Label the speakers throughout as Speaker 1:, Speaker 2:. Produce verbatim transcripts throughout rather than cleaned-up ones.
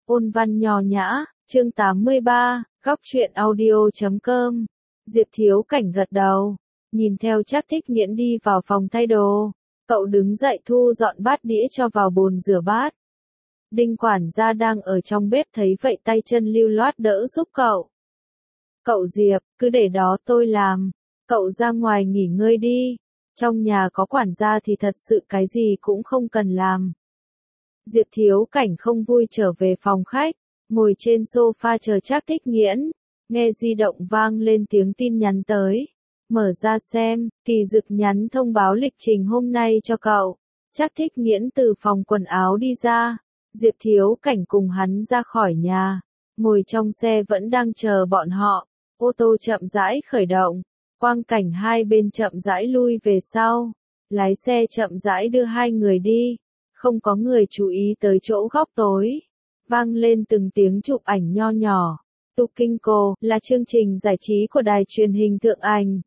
Speaker 1: Ôn văn nho nhã, chương tám mươi ba, góc truyện audio chấm com. Diệp Thiếu Cảnh gật đầu, nhìn theo Trác Thích Nghiễn đi vào phòng thay đồ. Cậu đứng dậy thu dọn bát đĩa cho vào bồn rửa bát. Đinh quản gia đang ở trong bếp thấy vậy tay chân lưu loát đỡ giúp cậu. Cậu Diệp, cứ để đó tôi làm. Cậu ra ngoài nghỉ ngơi đi. Trong nhà có quản gia thì thật sự cái gì cũng không cần làm. Diệp Thiếu Cảnh không vui trở về phòng khách, ngồi trên sofa chờ Trác Thích Nghiễn, nghe di động vang lên tiếng tin nhắn tới. Mở ra xem, Kỳ Dực nhắn thông báo lịch trình hôm nay cho cậu. Trác Thích Nghiễn từ phòng quần áo đi ra, Diệp Thiếu Cảnh cùng hắn ra khỏi nhà, ngồi trong xe vẫn đang chờ bọn họ. Ô tô chậm rãi khởi động, quang cảnh hai bên chậm rãi lui về sau, lái xe chậm rãi đưa hai người đi. Không có người chú ý tới chỗ góc tối. Vang lên từng tiếng chụp ảnh nho nhỏ. Tukinko là chương trình giải trí của đài truyền hình Thượng Ảnh.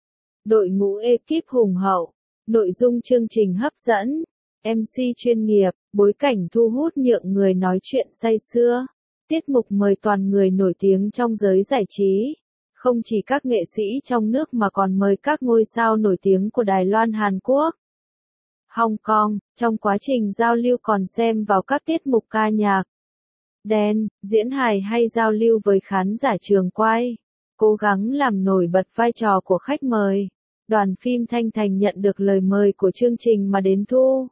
Speaker 1: Đội ngũ ekip hùng hậu, nội dung chương trình hấp dẫn, em xê chuyên nghiệp, bối cảnh thu hút nhượng người nói chuyện say sưa. Tiết mục mời toàn người nổi tiếng trong giới giải trí. Không chỉ các nghệ sĩ trong nước mà còn mời các ngôi sao nổi tiếng của Đài Loan, Hàn Quốc, Hong Kong, trong quá trình giao lưu còn xem vào các tiết mục ca nhạc, đen, diễn hài hay giao lưu với khán giả trường quay, cố gắng làm nổi bật vai trò của khách mời. Đoàn phim Thanh Thành nhận được lời mời của chương trình mà đến thu.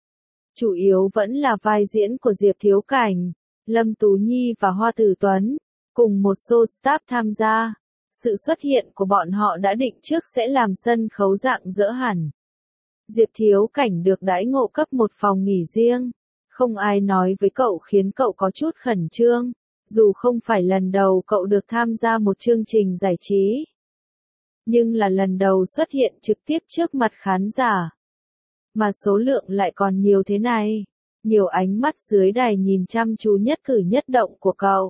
Speaker 1: Chủ yếu vẫn là vai diễn của Diệp Thiếu Cảnh, Lâm Tú Nhi và Hoa Tử Tuấn, cùng một số staff tham gia. Sự xuất hiện của bọn họ đã định trước sẽ làm sân khấu dạng dỡ hẳn. Diệp Thiếu Cảnh được đãi ngộ cấp một phòng nghỉ riêng. Không ai nói với cậu khiến cậu có chút khẩn trương, dù không phải lần đầu cậu được tham gia một chương trình giải trí. Nhưng là lần đầu xuất hiện trực tiếp trước mặt khán giả. Mà số lượng lại còn nhiều thế này. Nhiều ánh mắt dưới đài nhìn chăm chú nhất cử nhất động của cậu.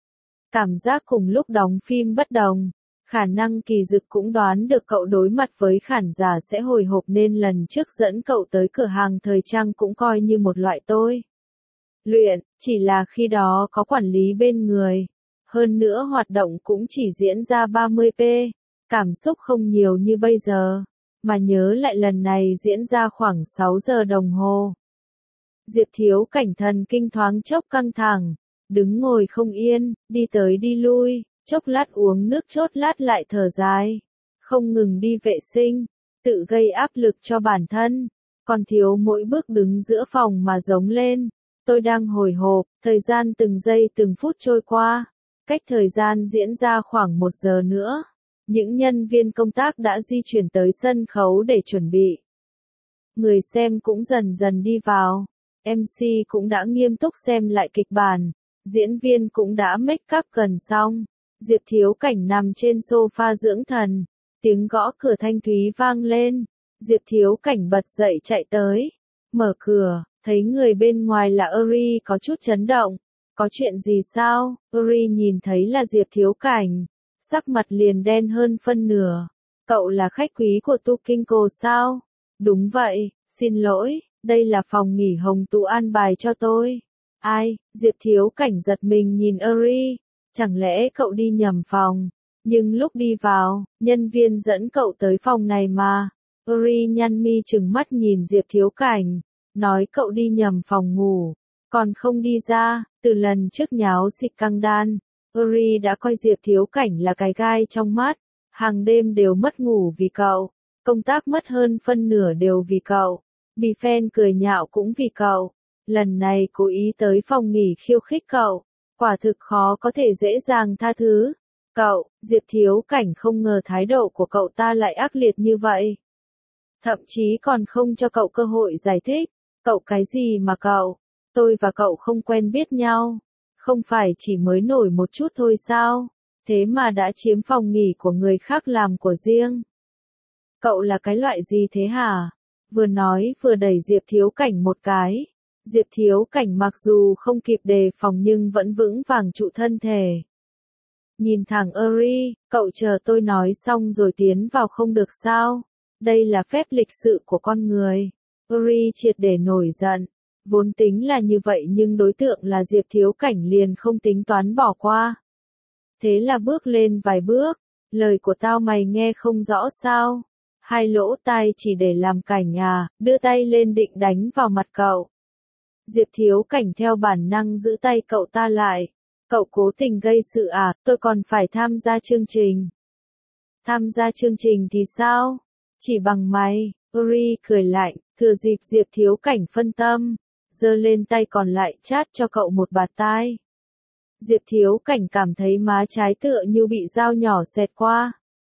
Speaker 1: Cảm giác cùng lúc đóng phim bất đồng. Khả năng Kỳ Dực cũng đoán được cậu đối mặt với khán giả sẽ hồi hộp nên lần trước dẫn cậu tới cửa hàng thời trang cũng coi như một loại tôi luyện, chỉ là khi đó có quản lý bên người. Hơn nữa hoạt động cũng chỉ diễn ra ba mươi phút, cảm xúc không nhiều như bây giờ, mà nhớ lại lần này diễn ra khoảng sáu giờ đồng hồ. Diệp Thiếu Cảnh thần kinh thoáng chốc căng thẳng, đứng ngồi không yên, đi tới đi lui. Chốc lát uống nước chốt lát lại thở dài, không ngừng đi vệ sinh, tự gây áp lực cho bản thân, còn thiếu mỗi bước đứng giữa phòng mà giống lên. Tôi đang hồi hộp, thời gian từng giây từng phút trôi qua, cách thời gian diễn ra khoảng một giờ nữa. Những nhân viên công tác đã di chuyển tới sân khấu để chuẩn bị. Người xem cũng dần dần đi vào, em xê cũng đã nghiêm túc xem lại kịch bản, diễn viên cũng đã make up gần xong. Diệp Thiếu Cảnh nằm trên sofa dưỡng thần, tiếng gõ cửa thanh thúy vang lên. Diệp Thiếu Cảnh bật dậy chạy tới, mở cửa, thấy người bên ngoài là Uri có chút chấn động. Có chuyện gì sao? Uri nhìn thấy là Diệp Thiếu Cảnh, sắc mặt liền đen hơn phân nửa. Cậu là khách quý của Tukinko sao? Đúng vậy, xin lỗi, đây là phòng nghỉ Hồng Tú an bài cho tôi. Ai? Diệp Thiếu Cảnh giật mình nhìn Uri. Chẳng lẽ cậu đi nhầm phòng? Nhưng lúc đi vào, nhân viên dẫn cậu tới phòng này mà. Uri nhăn mi trừng mắt nhìn Diệp Thiếu Cảnh, nói cậu đi nhầm phòng ngủ, còn không đi ra. Từ lần trước nháo xịt căng đan, Uri đã coi Diệp Thiếu Cảnh là cái gai trong mắt, hàng đêm đều mất ngủ vì cậu, công tác mất hơn phân nửa đều vì cậu, bị fan cười nhạo cũng vì cậu. Lần này cố ý tới phòng nghỉ khiêu khích cậu. Quả thực khó có thể dễ dàng tha thứ. Cậu, Diệp Thiếu Cảnh không ngờ thái độ của cậu ta lại ác liệt như vậy. Thậm chí còn không cho cậu cơ hội giải thích. Cậu cái gì mà cậu? Tôi và cậu không quen biết nhau. Không phải chỉ mới nổi một chút thôi sao? Thế mà đã chiếm phòng nghỉ của người khác làm của riêng. Cậu là cái loại gì thế hả? Vừa nói vừa đẩy Diệp Thiếu Cảnh một cái. Diệp Thiếu Cảnh mặc dù không kịp đề phòng nhưng vẫn vững vàng trụ thân thể. Nhìn thẳng Uri, cậu chờ tôi nói xong rồi tiến vào không được sao? Đây là phép lịch sự của con người. Uri triệt để nổi giận. Vốn tính là như vậy nhưng đối tượng là Diệp Thiếu Cảnh liền không tính toán bỏ qua. Thế là bước lên vài bước, lời của tao mày nghe không rõ sao? Hai lỗ tai chỉ để làm cảnh à, đưa tay lên định đánh vào mặt cậu. Diệp Thiếu Cảnh theo bản năng giữ tay cậu ta lại. Cậu cố tình gây sự à, tôi còn phải tham gia chương trình. Tham gia chương trình thì sao? Chỉ bằng mày, Uri cười lạnh, thừa dịp Diệp Thiếu Cảnh phân tâm, giơ lên tay còn lại chát cho cậu một bạt tai. Diệp Thiếu Cảnh cảm thấy má trái tựa như bị dao nhỏ xẹt qua.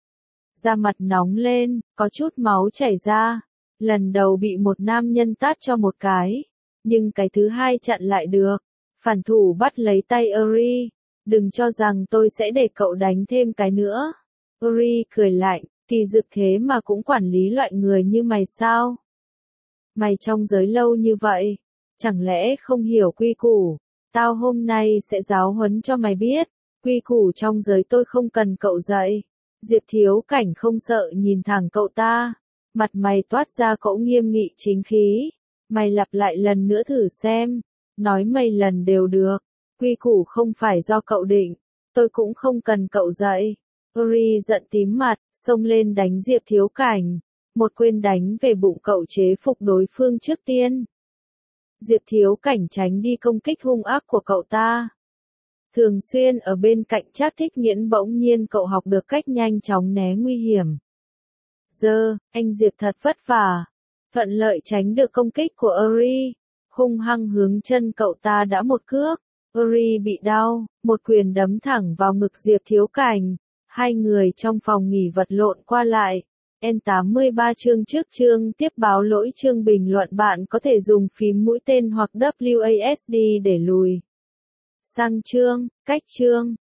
Speaker 1: Da mặt nóng lên, có chút máu chảy ra. Lần đầu bị một nam nhân tát cho một cái, nhưng cái thứ hai chặn lại được. Phản thủ bắt lấy tay Uri, đừng cho rằng tôi sẽ để cậu đánh thêm cái nữa. Uri cười lạnh, kỳ dực thế mà cũng quản lý loại người như mày sao? Mày trong giới lâu như vậy, chẳng lẽ không hiểu quy củ? Tao hôm nay sẽ giáo huấn cho mày biết, quy củ trong giới tôi không cần cậu dạy. Diệp Thiếu Cảnh không sợ nhìn thẳng cậu ta, mặt mày toát ra cỗ nghiêm nghị chính khí. Mày lặp lại lần nữa thử xem, nói mày lần đều được, quy củ không phải do cậu định, tôi cũng không cần cậu dạy. Uri giận tím mặt, xông lên đánh Diệp Thiếu Cảnh, một quyền đánh về bụng cậu chế phục đối phương trước tiên. Diệp Thiếu Cảnh tránh đi công kích hung ác của cậu ta. Thường xuyên ở bên cạnh Trác Thích Nghiễn bỗng nhiên cậu học được cách nhanh chóng né nguy hiểm. Giờ, anh Diệp thật vất vả, thuận lợi tránh được công kích của Uri, hung hăng hướng chân cậu ta đã một cước. Uri bị đau, một quyền đấm thẳng vào ngực Diệp Thiếu Cảnh. Hai người trong phòng nghỉ vật lộn qua lại. N tám mươi ba chương trước chương tiếp báo lỗi chương bình luận bạn có thể dùng phím mũi tên hoặc W A S D để lùi sang chương, cách chương.